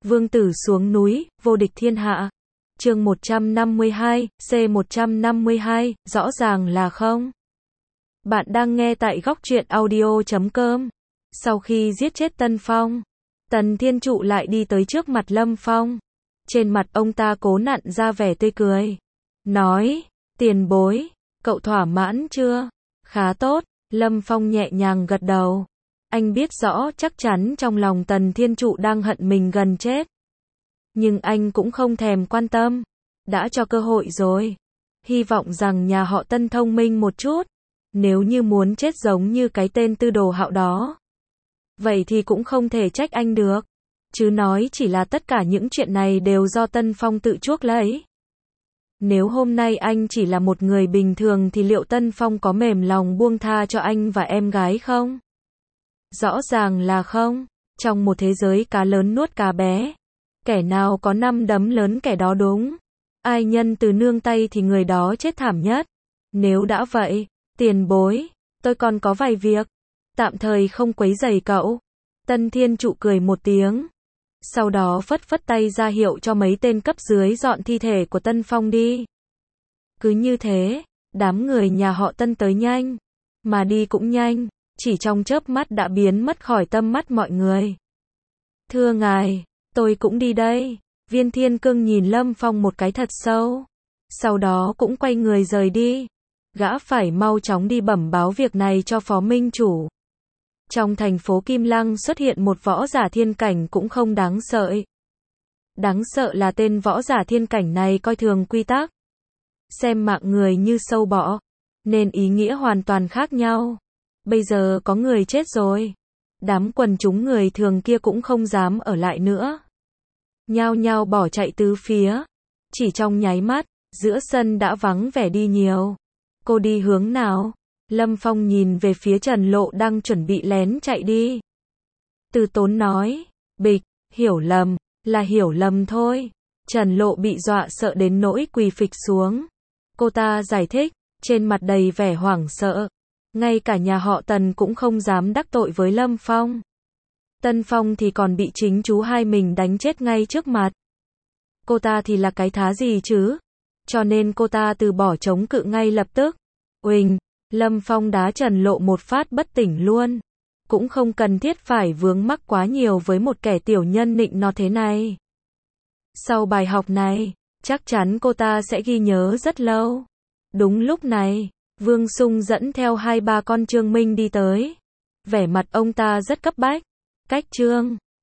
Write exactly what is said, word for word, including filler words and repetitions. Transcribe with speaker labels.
Speaker 1: Vương tử xuống núi, vô địch thiên hạ. Chương một trăm năm mươi hai, C một trăm năm mươi hai, rõ ràng là không. Bạn đang nghe tại góc truyện audio chấm com. Sau khi giết chết Tân Phong, Tần Thiên Trụ lại đi tới trước mặt Lâm Phong. Trên mặt ông ta cố nặn ra vẻ tươi cười. Nói, tiền bối, cậu thỏa mãn chưa? Khá tốt, Lâm Phong nhẹ nhàng gật đầu. Anh biết rõ chắc chắn trong lòng Tần Thiên Trụ đang hận mình gần chết. Nhưng anh cũng không thèm quan tâm. Đã cho cơ hội rồi. Hy vọng rằng nhà họ Tân thông minh một chút. Nếu như muốn chết giống như cái tên Tư Đồ Hạo đó, vậy thì cũng không thể trách anh được. Chứ nói chỉ là tất cả những chuyện này đều do Tân Phong tự chuốc lấy. Nếu hôm nay anh chỉ là một người bình thường thì liệu Tân Phong có mềm lòng buông tha cho anh và em gái không? Rõ ràng là không. Trong một thế giới cá lớn nuốt cá bé, kẻ nào có năm đấm lớn kẻ đó đúng. Ai nhân từ nương tay thì người đó chết thảm nhất. Nếu đã vậy, tiền bối, tôi còn có vài việc. Tạm thời không quấy rầy cậu. Tân Thiên Trụ cười một tiếng. Sau đó phất phất tay ra hiệu cho mấy tên cấp dưới dọn thi thể của Tân Phong đi. Cứ như thế, đám người nhà họ Tân tới nhanh, mà đi cũng nhanh, chỉ trong chớp mắt đã biến mất khỏi tâm mắt mọi người. Thưa ngài, tôi cũng đi đây. Viên Thiên Cương nhìn Lâm Phong một cái thật sâu. Sau đó cũng quay người rời đi. Gã phải mau chóng đi bẩm báo việc này cho phó minh chủ. Trong thành phố Kim Lăng xuất hiện một võ giả thiên cảnh cũng không đáng sợ. Đáng sợ là tên võ giả thiên cảnh này coi thường quy tắc. Xem mạng người như sâu bọ. Nên ý nghĩa hoàn toàn khác nhau. Bây giờ có người chết rồi. Đám quần chúng người thường kia cũng không dám ở lại nữa. Nhao nhao bỏ chạy tứ phía. Chỉ trong nháy mắt, giữa sân đã vắng vẻ đi nhiều. Cô đi hướng nào? Lâm Phong nhìn về phía Trần Lộ đang chuẩn bị lén chạy đi. Từ Tốn nói, bịch, hiểu lầm, là hiểu lầm thôi. Trần Lộ bị dọa sợ đến nỗi quỳ phịch xuống. Cô ta giải thích, trên mặt đầy vẻ hoảng sợ. Ngay cả nhà họ Tần cũng không dám đắc tội với Lâm Phong. Tân Phong thì còn bị chính chú hai mình đánh chết ngay trước mặt. Cô ta thì là cái thá gì chứ? Cho nên cô ta từ bỏ chống cự ngay lập tức. Uỳnh, Lâm Phong đá Trần Lộ một phát bất tỉnh luôn. Cũng không cần thiết phải vướng mắc quá nhiều với một kẻ tiểu nhân nịnh nọt thế này. Sau bài học này, chắc chắn cô ta sẽ ghi nhớ rất lâu. Đúng lúc này, Vương Sung dẫn theo hai ba con Trương Minh đi tới. Vẻ mặt ông ta rất cấp bách. Cách Trương